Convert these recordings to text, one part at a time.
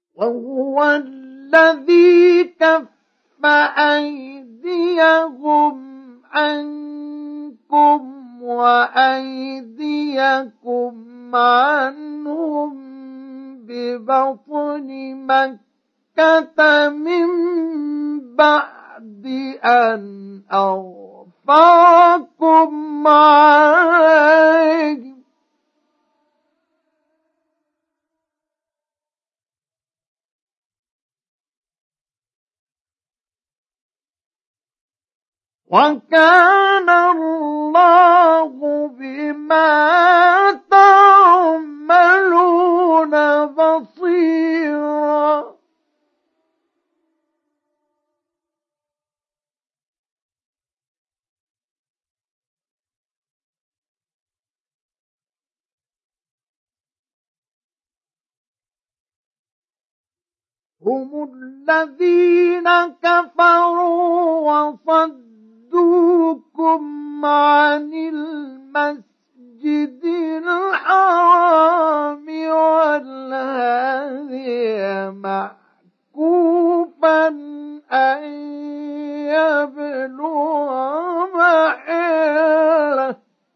وهو الذي كف أيديهم عنكم وأيديكم عنهم ببطن مكة من بعد أن أغفركم عليهم وكان الله بما تعملون بصيرا. هم الذين كفروا وصدوكم عن المسجد الحرام والهدي معكوفا أن يبلغ محله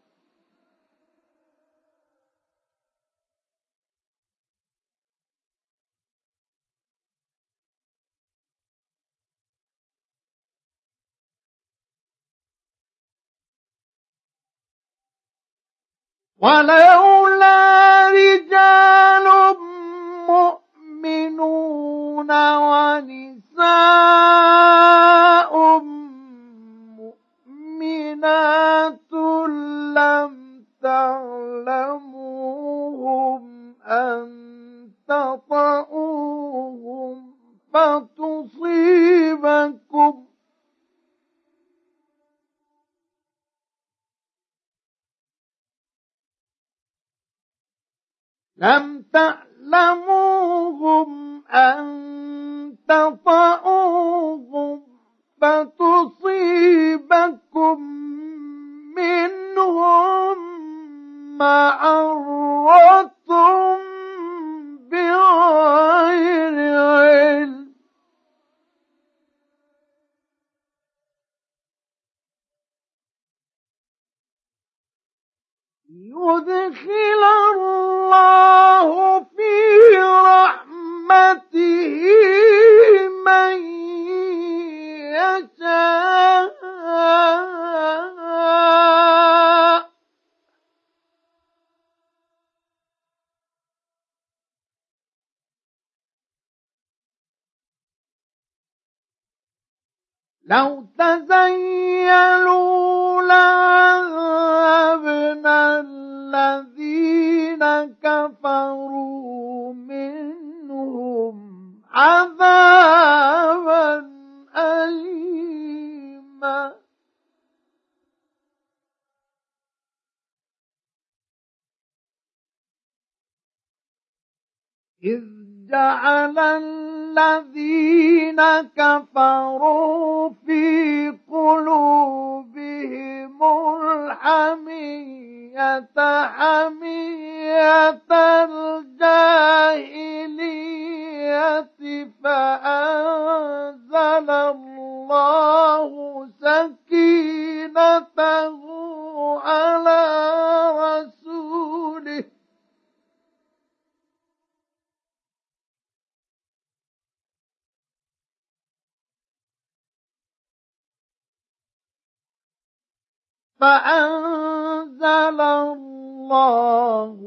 ولولا رجال مؤمنون ونساء مؤمنات لم تعلموهم أن تطؤوهم فتصيبكم لم تعلموهم أن تطؤوهم فتصيبكم منهم معرة بغير علم يدخل الله في رحمته من يشاء لو تزيلوا لعذبنا الذين كفروا منهم عذابا أليما إذ جعل الذين كفروا في قلوبهم الحمية حمية الجاهلية فأنزل الله سكينته على رسوله فأنزل الله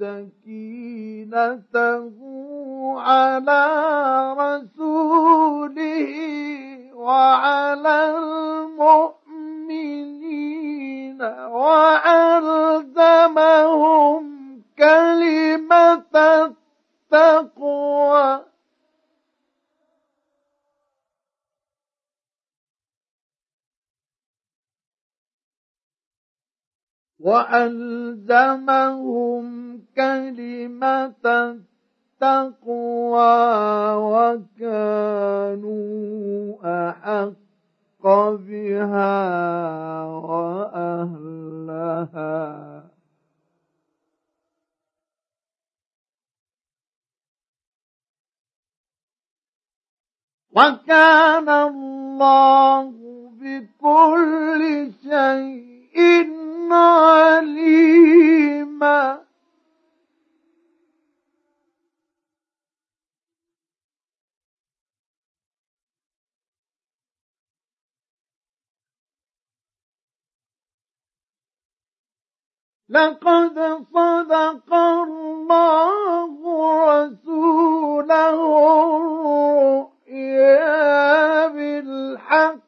سكينته على رسوله وعلى المؤمنين وألزمهم كلمة التقوى وكانوا أحق بها وأهلها. وكان الله بكل شيء عليما. لقد صدق الله رسوله الرؤيا بالحق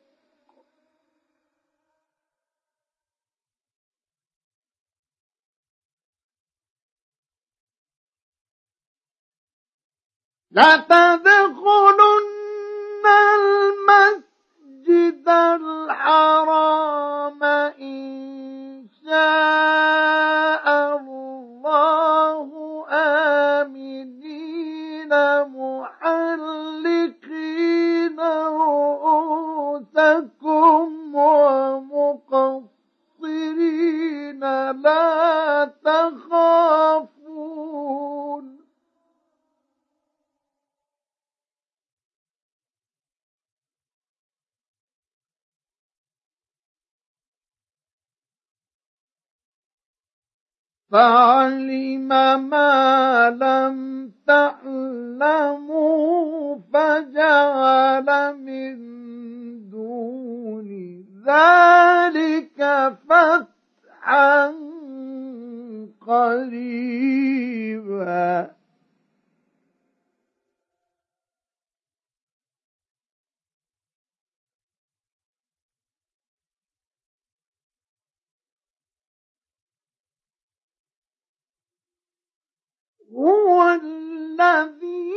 لتدخلن المسجد الحرام إن شاء الله آمنين محلقين رؤوسكم ومقصرين لا تخافون. فعلم ما لم تعلموا فجعل من دون ذلك فتحا قريبا. هو الذي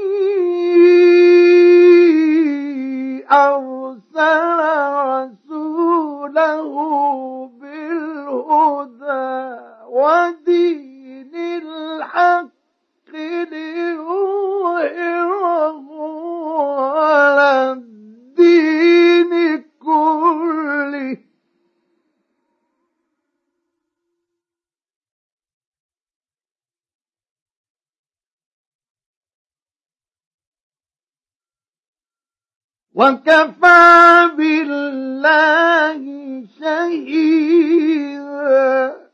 أرسل رسوله بالهدى ودين الحق ليظهره على الدين كله وكفى بالله شهيدا.